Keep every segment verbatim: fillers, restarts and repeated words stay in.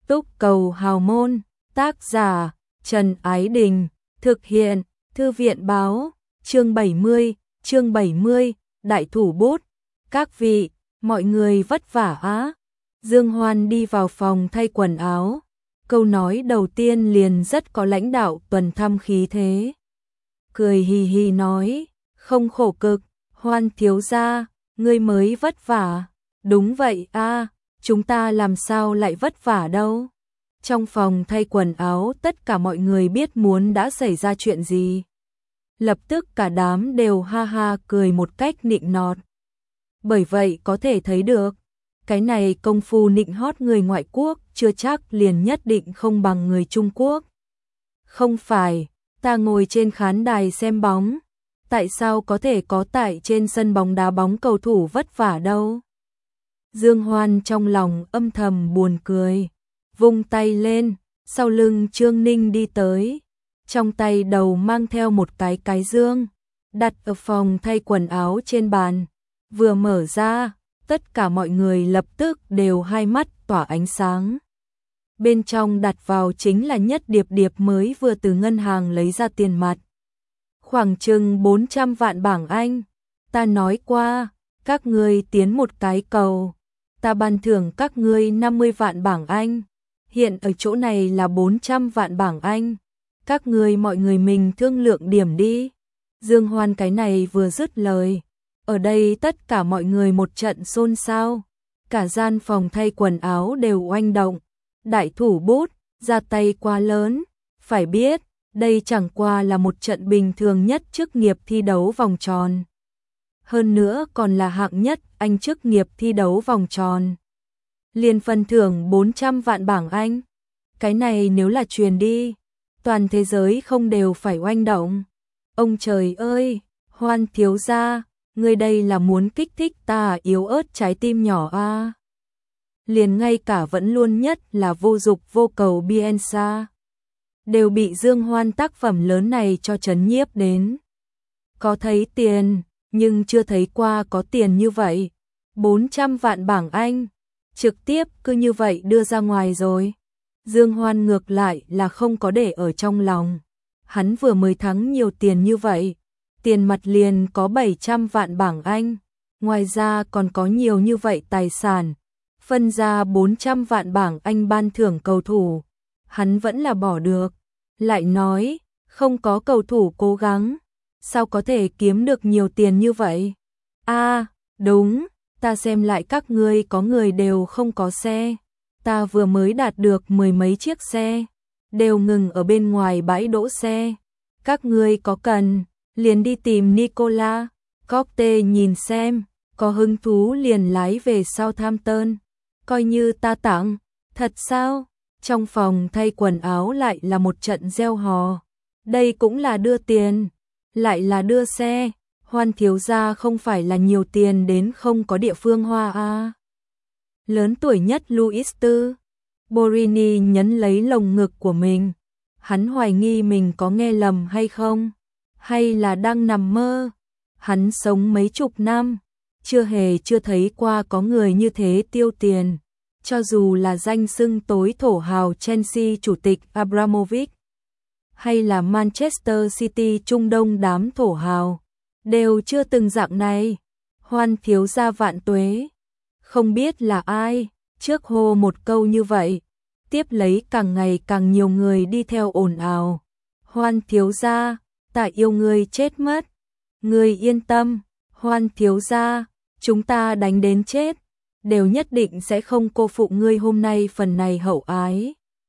Túc cầu hào môn, tác giả, Trần Ái Đình, thực hiện, Thư viện báo, chương bảy mươi, chương bảy mươi, đại thủ bút. Các vị, mọi người vất vả á. Dương Hoan đi vào phòng thay quần áo. Câu nói đầu tiên liền rất có lãnh đạo tuần thăm khí thế. Cười hì hì nói, không khổ cực, Hoan thiếu gia, ngươi mới vất vả. Đúng vậy a, chúng ta làm sao lại vất vả đâu. Trong phòng thay quần áo tất cả mọi người biết muốn đã xảy ra chuyện gì. Lập tức cả đám đều ha ha cười một cách nịnh nọt. Bởi vậy có thể thấy được, cái này công phu nịnh hót người ngoại quốc chưa chắc liền nhất định không bằng người Trung Quốc. Không phải, ta ngồi trên khán đài xem bóng, tại sao có thể có tại trên sân bóng đá bóng cầu thủ vất vả đâu. Dương Hoan trong lòng âm thầm buồn cười, vung tay lên, sau lưng Trương Ninh đi tới, trong tay đầu mang theo một cái cái dương, đặt ở phòng thay quần áo trên bàn, vừa mở ra, tất cả mọi người lập tức đều hai mắt tỏa ánh sáng. Bên trong đặt vào chính là Nhất Điệp Điệp mới vừa từ ngân hàng lấy ra tiền mặt. Khoảng chừng bốn trăm vạn bảng Anh, ta nói qua, các ngươi tiến một cái cầu, ta ban thưởng các ngươi năm mươi vạn bảng Anh. Hiện ở chỗ này là bốn trăm vạn bảng Anh. Các ngươi mọi người mình thương lượng điểm đi. Dương Hoan cái này vừa dứt lời, ở đây tất cả mọi người một trận xôn xao. Cả gian phòng thay quần áo đều oanh động. Đại thủ bút, ra tay quá lớn. Phải biết, đây chẳng qua là một trận bình thường nhất chức nghiệp thi đấu vòng tròn. Hơn nữa còn là hạng nhất Anh chức nghiệp thi đấu vòng tròn. Liền phần thưởng bốn trăm vạn bảng Anh. Cái này nếu là truyền đi, toàn thế giới không đều phải oanh động. Ông trời ơi, Hoan thiếu gia, ngươi đây là muốn kích thích ta yếu ớt trái tim nhỏ a. À. Liền ngay cả vẫn luôn nhất là vô dục vô cầu Bielsa đều bị Dương Hoan tác phẩm lớn này cho chấn nhiếp đến. Có thấy tiền, nhưng chưa thấy qua có tiền như vậy. bốn trăm vạn bảng Anh, trực tiếp cứ như vậy đưa ra ngoài rồi. Dương Hoan ngược lại là không có để ở trong lòng. Hắn vừa mới thắng nhiều tiền như vậy, tiền mặt liền có bảy trăm vạn bảng Anh, ngoài ra còn có nhiều như vậy tài sản, phân ra bốn trăm vạn bảng Anh ban thưởng cầu thủ, hắn vẫn là bỏ được. Lại nói, không có cầu thủ cố gắng, sao có thể kiếm được nhiều tiền như vậy? A, à, đúng, ta xem lại các ngươi có người đều không có xe. Ta vừa mới đạt được mười mấy chiếc xe, đều ngừng ở bên ngoài bãi đỗ xe. Các ngươi có cần, liền đi tìm Nicola Cocte nhìn xem, có hứng thú liền lái về Southampton. Coi như ta tặng, thật sao? Trong phòng thay quần áo lại là một trận reo hò. Đây cũng là đưa tiền, lại là đưa xe. Hoan thiếu gia không phải là nhiều tiền đến không có địa phương hoa a. À. Lớn tuổi nhất Louis Tư, Borini nhấn lấy lồng ngực của mình. Hắn hoài nghi mình có nghe lầm hay không, hay là đang nằm mơ. Hắn sống mấy chục năm, chưa hề chưa thấy qua có người như thế tiêu tiền. Cho dù là danh xưng tối thổ hào Chelsea chủ tịch Abramovich, hay là Manchester City Trung Đông đám thổ hào, đều chưa từng dạng này. Hoan thiếu gia vạn tuế. Không biết là ai, trước hô một câu như vậy, tiếp lấy càng ngày càng nhiều người đi theo ồn ào. Hoan thiếu gia, ta yêu ngươi chết mất. Ngươi yên tâm, Hoan thiếu gia, chúng ta đánh đến chết, đều nhất định sẽ không cô phụ ngươi hôm nay phần này hậu ái.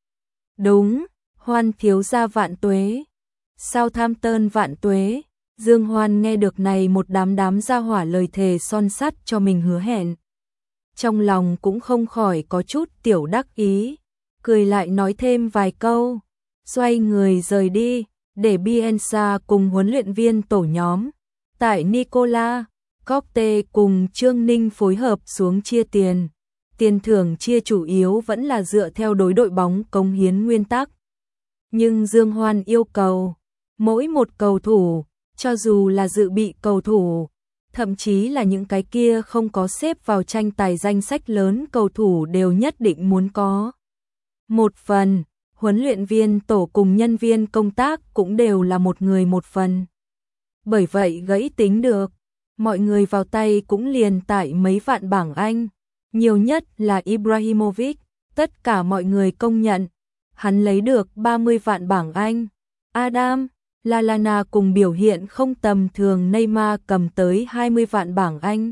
Đúng, Hoan thiếu gia vạn tuế. Southampton vạn tuế. Dương Hoan nghe được này một đám đám gia hỏa lời thề son sắt cho mình hứa hẹn. Trong lòng cũng không khỏi có chút tiểu đắc ý, cười lại nói thêm vài câu, xoay người rời đi, để Bielsa cùng huấn luyện viên tổ nhóm, tại Nicola Cocte cùng Trương Ninh phối hợp xuống chia tiền. Tiền thưởng chia chủ yếu vẫn là dựa theo đối đội bóng cống hiến nguyên tắc. Nhưng Dương Hoan yêu cầu, mỗi một cầu thủ, cho dù là dự bị cầu thủ, thậm chí là những cái kia không có xếp vào tranh tài danh sách lớn cầu thủ đều nhất định muốn có. một phần, huấn luyện viên tổ cùng nhân viên công tác cũng đều là một người một phần. Bởi vậy gãy tính được, mọi người vào tay cũng liền tại mấy vạn bảng Anh, nhiều nhất là Ibrahimovic, tất cả mọi người công nhận, hắn lấy được ba mươi vạn bảng Anh. Adam Lallana cùng biểu hiện không tầm thường Neymar cầm tới hai mươi vạn bảng Anh.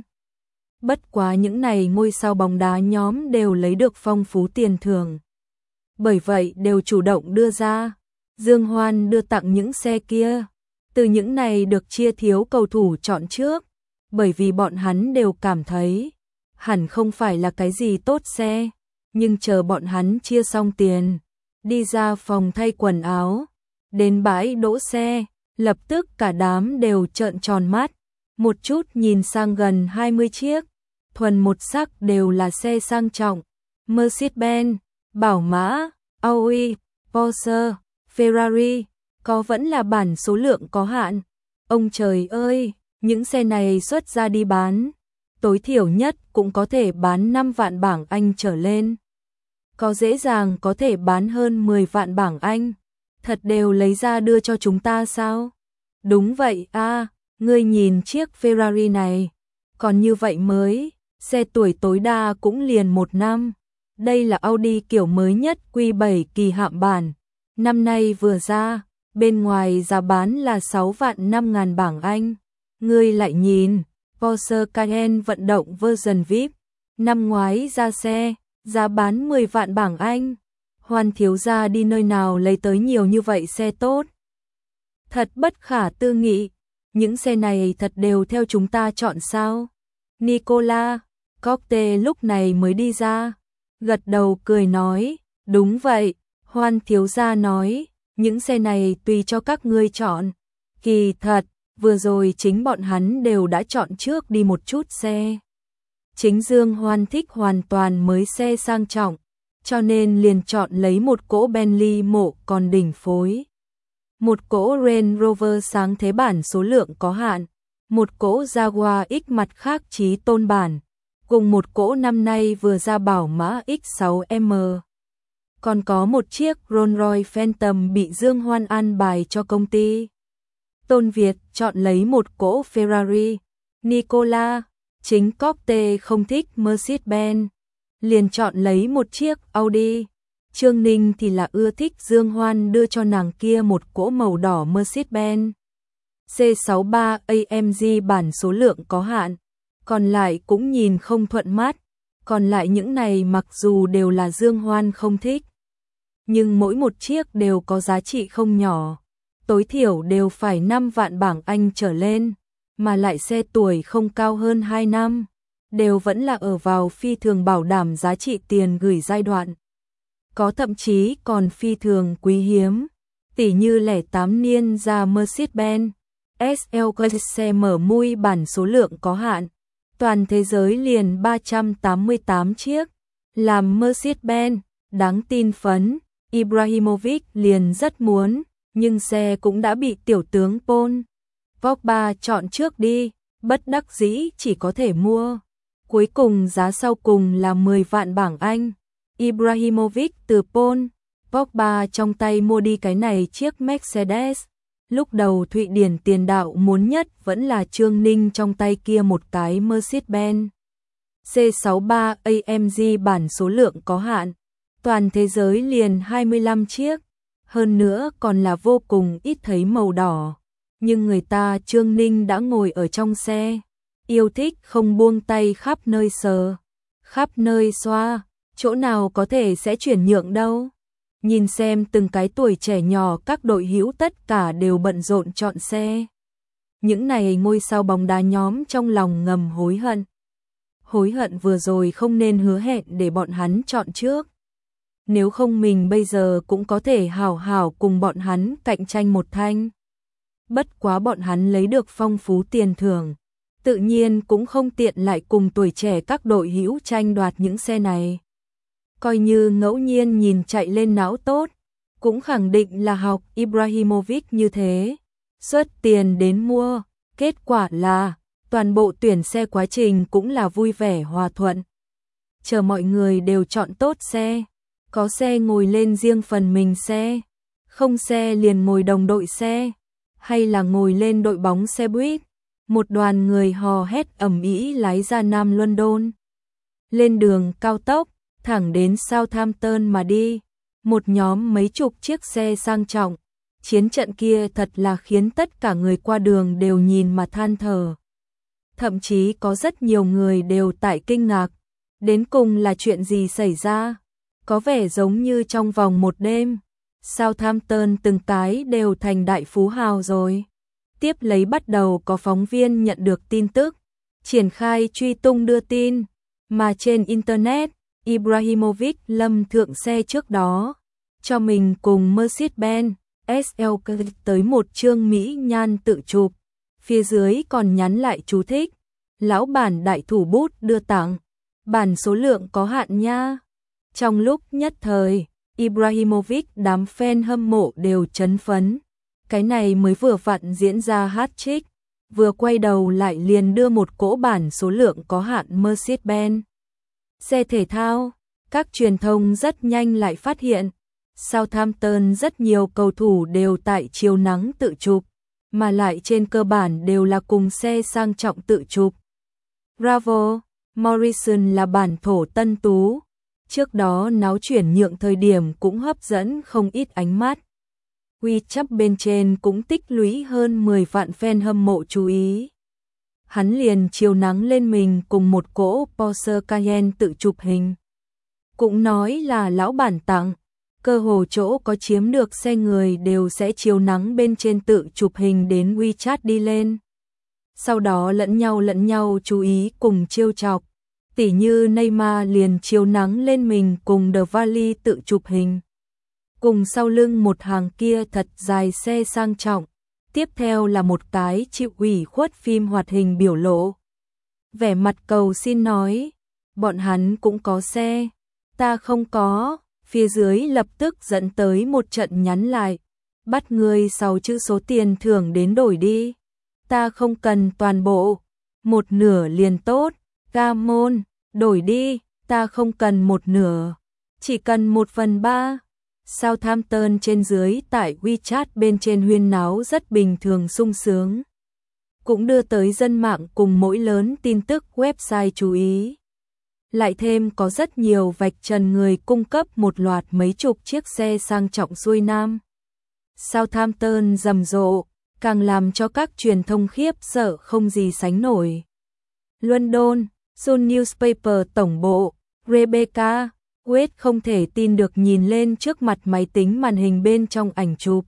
Bất quá những này ngôi sao bóng đá nhóm đều lấy được phong phú tiền thưởng. Bởi vậy đều chủ động đưa ra. Dương Hoan đưa tặng những xe kia. Từ những này được chia thiếu cầu thủ chọn trước. Bởi vì bọn hắn đều cảm thấy hẳn không phải là cái gì tốt xe. Nhưng chờ bọn hắn chia xong tiền, đi ra phòng thay quần áo, đến bãi đỗ xe, lập tức cả đám đều trợn tròn mắt. Một chút nhìn sang gần hai mươi chiếc, thuần một sắc đều là xe sang trọng. Mercedes-Benz, Bảo Mã, Audi, Porsche, Ferrari, có vẫn là bản số lượng có hạn. Ông trời ơi, những xe này xuất ra đi bán, tối thiểu nhất cũng có thể bán năm vạn bảng Anh trở lên. Có dễ dàng có thể bán hơn mười vạn bảng Anh. Thật đều lấy ra đưa cho chúng ta sao? Đúng vậy a, à, ngươi nhìn chiếc Ferrari này, còn như vậy mới, xe tuổi tối đa cũng liền một năm. Đây là Audi kiểu mới nhất Q bảy kỳ hạm bản, năm nay vừa ra, bên ngoài giá bán là sáu vạn năm ngàn bảng Anh. Ngươi lại nhìn, Porsche Cayenne vận động version vi ai pi, năm ngoái ra xe, giá bán mười vạn bảng Anh. Hoan thiếu gia đi nơi nào lấy tới nhiều như vậy xe tốt? Thật bất khả tư nghị, những xe này thật đều theo chúng ta chọn sao? Nicola Cocte lúc này mới đi ra, gật đầu cười nói, đúng vậy, Hoan thiếu gia nói, những xe này tùy cho các ngươi chọn. Kỳ thật, vừa rồi chính bọn hắn đều đã chọn trước đi một chút xe. Chính Dương Hoan thích hoàn toàn mới xe sang trọng, cho nên liền chọn lấy một cỗ Bentley mộ còn đỉnh phối, một cỗ Range Rover sáng thế bản số lượng có hạn, một cỗ Jaguar X mặt khác chí tôn bản, cùng một cỗ năm nay vừa ra Bảo Mã X sáu M. Còn có một chiếc Rolls-Royce Phantom bị Dương Hoan an bài cho công ty. Tôn Việt chọn lấy một cỗ Ferrari. Nicola, chính Cocte không thích Mercedes-Benz, liền chọn lấy một chiếc Audi. Trương Ninh thì là ưa thích Dương Hoan đưa cho nàng kia một cỗ màu đỏ Mercedes-Benz C sáu ba A M G bản số lượng có hạn, còn lại cũng nhìn không thuận mắt. Còn lại những này mặc dù đều là Dương Hoan không thích, nhưng mỗi một chiếc đều có giá trị không nhỏ, tối thiểu đều phải năm vạn bảng Anh trở lên, mà lại xe tuổi không cao hơn hai năm, đều vẫn là ở vào phi thường bảo đảm giá trị tiền gửi giai đoạn. Có thậm chí còn phi thường quý hiếm, tỉ như lẻ tám niên ra Mercedes-Benz ét lờ xe mở mui bản số lượng có hạn, toàn thế giới liền ba trăm tám mươi tám chiếc, làm Mercedes-Benz, đáng tin phấn, Ibrahimovic liền rất muốn, nhưng xe cũng đã bị tiểu tướng Paul Pogba chọn trước đi, bất đắc dĩ chỉ có thể mua. Cuối cùng giá sau cùng là mười vạn bảng Anh. Ibrahimovic từ Paul Pogba trong tay mua đi cái này chiếc Mercedes. Lúc đầu Thụy Điển tiền đạo muốn nhất vẫn là Trương Ninh trong tay kia một cái Mercedes-Benz C sáu ba A M G bản số lượng có hạn, toàn thế giới liền hai mươi lăm chiếc, hơn nữa còn là vô cùng ít thấy màu đỏ. Nhưng người ta Trương Ninh đã ngồi ở trong xe, yêu thích không buông tay khắp nơi sờ, khắp nơi xoa, chỗ nào có thể sẽ chuyển nhượng đâu. Nhìn xem từng cái tuổi trẻ nhỏ các đội hữu tất cả đều bận rộn chọn xe. Những này ngôi sao bóng đá nhóm trong lòng ngầm hối hận. Hối hận vừa rồi không nên hứa hẹn để bọn hắn chọn trước. Nếu không mình bây giờ cũng có thể hảo hảo cùng bọn hắn cạnh tranh một thanh. Bất quá bọn hắn lấy được phong phú tiền thưởng, tự nhiên cũng không tiện lại cùng tuổi trẻ các đội hữu tranh đoạt những xe này. Coi như ngẫu nhiên nhìn chạy lên não tốt, cũng khẳng định là học Ibrahimovic như thế, xuất tiền đến mua, kết quả là toàn bộ tuyển xe quá trình cũng là vui vẻ hòa thuận. Chờ mọi người đều chọn tốt xe, Có xe ngồi lên riêng phần mình xe, không xe liền ngồi đồng đội xe, hay là ngồi lên đội bóng xe buýt. Một đoàn người hò hét ầm ĩ lái ra Nam London. Lên đường cao tốc, thẳng đến Southampton mà đi. Một nhóm mấy chục chiếc xe sang trọng. Chiến trận kia thật là khiến tất cả người qua đường đều nhìn mà than thở. Thậm chí có rất nhiều người đều tại kinh ngạc. Đến cùng là chuyện gì xảy ra? Có vẻ giống như trong vòng một đêm, Southampton từng cái đều thành đại phú hào rồi. Tiếp lấy bắt đầu có phóng viên nhận được tin tức, triển khai truy tung đưa tin, mà trên Internet, Ibrahimovic lâm thượng xe trước đó, cho mình cùng Mercedes-Benz ét lờ tới một chương mỹ nhan tự chụp. Phía dưới còn nhắn lại chú thích, lão bản đại thủ bút đưa tặng, bản số lượng có hạn nha. Trong lúc nhất thời, Ibrahimovic đám fan hâm mộ đều chấn phấn. Cái này mới vừa vặn diễn ra hat-trick, vừa quay đầu lại liền đưa một cỗ bản số lượng có hạn Mercedes-Benz. Xe thể thao, các truyền thông rất nhanh lại phát hiện, Southampton rất nhiều cầu thủ đều tại chiều nắng tự chụp, mà lại trên cơ bản đều là cùng xe sang trọng tự chụp. Bravo, Morrison là bản thổ tân tú. Trước đó náo chuyển nhượng thời điểm cũng hấp dẫn không ít ánh mắt. WeChat bên trên cũng tích lũy hơn mười vạn fan hâm mộ chú ý. Hắn liền chiều nắng lên mình cùng một cỗ Porsche Cayenne tự chụp hình. Cũng nói là lão bản tặng, cơ hồ chỗ có chiếm được xe người đều sẽ chiều nắng bên trên tự chụp hình đến WeChat đi lên. Sau đó lẫn nhau lẫn nhau chú ý cùng trêu chọc. Tỉ như Neymar liền chiếu nắng lên mình cùng The Valley tự chụp hình. Cùng sau lưng một hàng kia thật dài xe sang trọng. Tiếp theo là một cái chịu ủy khuất phim hoạt hình biểu lộ. Vẻ mặt cầu xin nói, bọn hắn cũng có xe, ta không có. Phía dưới lập tức dẫn tới một trận nhắn lại, bắt người sáu chữ số tiền thưởng đến đổi đi. Ta không cần toàn bộ, một nửa liền tốt. Gamon, đổi đi, ta không cần một nửa, chỉ cần một phần ba. Southampton trên dưới tại WeChat bên trên huyên náo rất bình thường sung sướng. Cũng đưa tới dân mạng cùng mỗi lớn tin tức website chú ý. Lại thêm có rất nhiều vạch trần người cung cấp một loạt mấy chục chiếc xe sang trọng xuôi nam. Southampton rầm rộ, càng làm cho các truyền thông khiếp sợ không gì sánh nổi. London, Sun Newspaper tổng bộ, Rebecca Wade không thể tin được nhìn lên trước mặt máy tính màn hình bên trong ảnh chụp.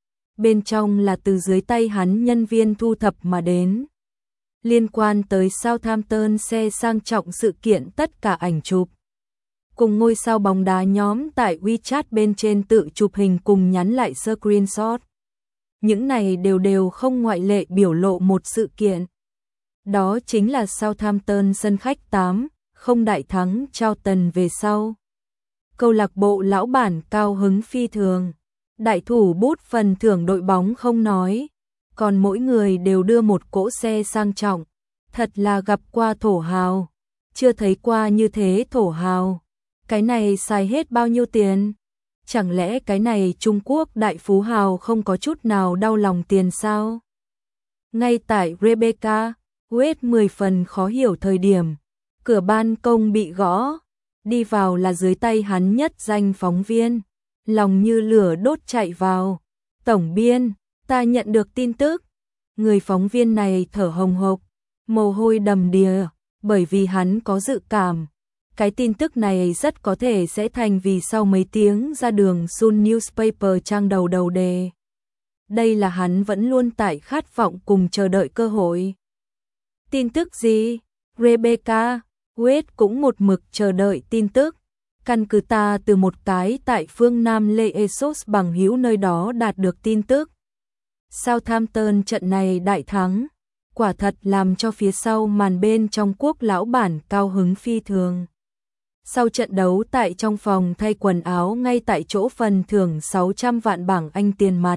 Bên trong là từ dưới tay hắn nhân viên thu thập mà đến. Liên quan tới Southampton xe sang trọng sự kiện tất cả ảnh chụp. Cùng ngôi sao bóng đá nhóm tại WeChat bên trên tự chụp hình cùng nhắn lại screenshot. Những này đều đều không ngoại lệ biểu lộ một sự kiện. Đó chính là Southampton sân khách tám không đại thắng Charlton về sau. Câu lạc bộ lão bản cao hứng phi thường. Đại thủ bút phần thưởng đội bóng không nói, còn mỗi người đều đưa một cỗ xe sang trọng. Thật là gặp qua thổ hào, chưa thấy qua như thế thổ hào. Cái này xài hết bao nhiêu tiền? Chẳng lẽ cái này Trung Quốc đại phú hào không có chút nào đau lòng tiền sao? Ngay tại Rebecca Wade mười phần khó hiểu thời điểm, cửa ban công bị gõ, đi vào là dưới tay hắn nhất danh phóng viên, lòng như lửa đốt chạy vào. Tổng biên, ta nhận được tin tức. Người phóng viên này thở hồng hộc, mồ hôi đầm đìa, bởi vì hắn có dự cảm. Cái tin tức này rất có thể sẽ thành vì sau mấy tiếng ra đường Sun Newspaper trang đầu đầu đề. Đây là hắn vẫn luôn tại khát vọng cùng chờ đợi cơ hội. Tin tức gì? Rebecca Wade cũng một mực chờ đợi tin tức. Căn cứ ta từ một cái tại phương Nam Leesos bằng hữu nơi đó đạt được tin tức. Southampton trận này đại thắng, quả thật làm cho phía sau màn bên trong quốc lão bản cao hứng phi thường. Sau trận đấu tại trong phòng thay quần áo ngay tại chỗ phần thưởng sáu trăm vạn bảng Anh tiền mặt.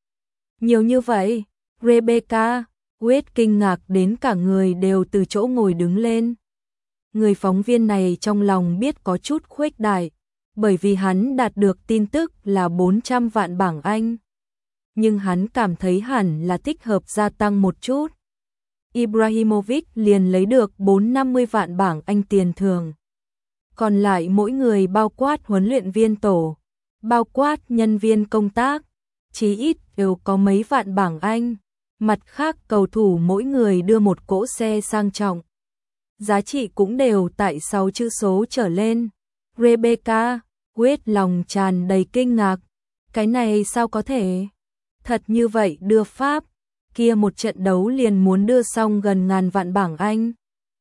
Nhiều như vậy, Rebecca Wade kinh ngạc đến cả người đều từ chỗ ngồi đứng lên. Người phóng viên này trong lòng biết có chút khuếch đại, bởi vì hắn đạt được tin tức là bốn trăm vạn bảng Anh. Nhưng hắn cảm thấy hẳn là thích hợp gia tăng một chút. Ibrahimovic liền lấy được bốn năm mươi vạn bảng Anh tiền thưởng. Còn lại mỗi người bao quát huấn luyện viên tổ, bao quát nhân viên công tác, chí ít đều có mấy vạn bảng Anh. Mặt khác cầu thủ mỗi người đưa một cỗ xe sang trọng. Giá trị cũng đều tại sáu chữ số trở lên. Rebecca, quyết lòng tràn đầy kinh ngạc. Cái này sao có thể? Thật như vậy đưa Pháp, kia một trận đấu liền muốn đưa xong gần ngàn vạn bảng Anh.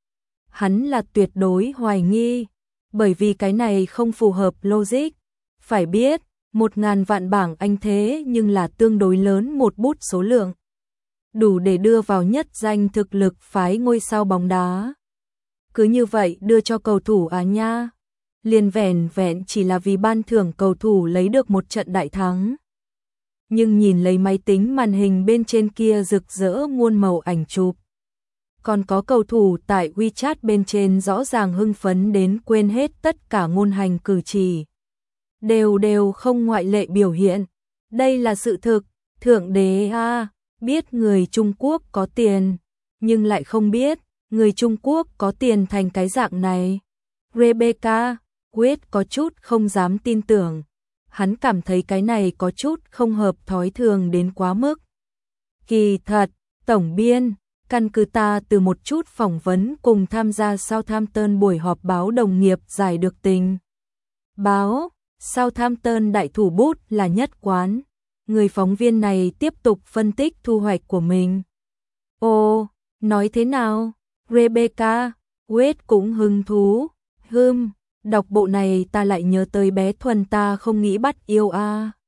Hắn là tuyệt đối hoài nghi, bởi vì cái này không phù hợp logic. Phải biết, một ngàn vạn bảng Anh thế nhưng là tương đối lớn một bút số lượng. Đủ để đưa vào nhất danh thực lực phái ngôi sao bóng đá. Cứ như vậy đưa cho cầu thủ à nha. Liền vẻn vẹn chỉ là vì ban thưởng cầu thủ lấy được một trận đại thắng. Nhưng nhìn lấy máy tính màn hình bên trên kia rực rỡ muôn màu ảnh chụp. Còn có cầu thủ tại WeChat bên trên rõ ràng hưng phấn đến quên hết tất cả ngôn hành cử chỉ. Đều đều không ngoại lệ biểu hiện. Đây là sự thực, thượng đế a, biết người Trung Quốc có tiền, nhưng lại không biết người Trung Quốc có tiền thành cái dạng này. Rebecca, quyết có chút không dám tin tưởng. Hắn cảm thấy cái này có chút không hợp thói thường đến quá mức. Kỳ thật, tổng biên, căn cứ ta từ một chút phỏng vấn cùng tham gia Southampton buổi họp báo đồng nghiệp giải được tình. Báo, Southampton đại thủ bút là nhất quán. Người phóng viên này tiếp tục phân tích thu hoạch của mình. Ồ, nói thế nào? Rebecca, Wade cũng hứng thú. Hừm, đọc bộ này ta lại nhớ tới bé Thuần ta không nghĩ bắt yêu a. À.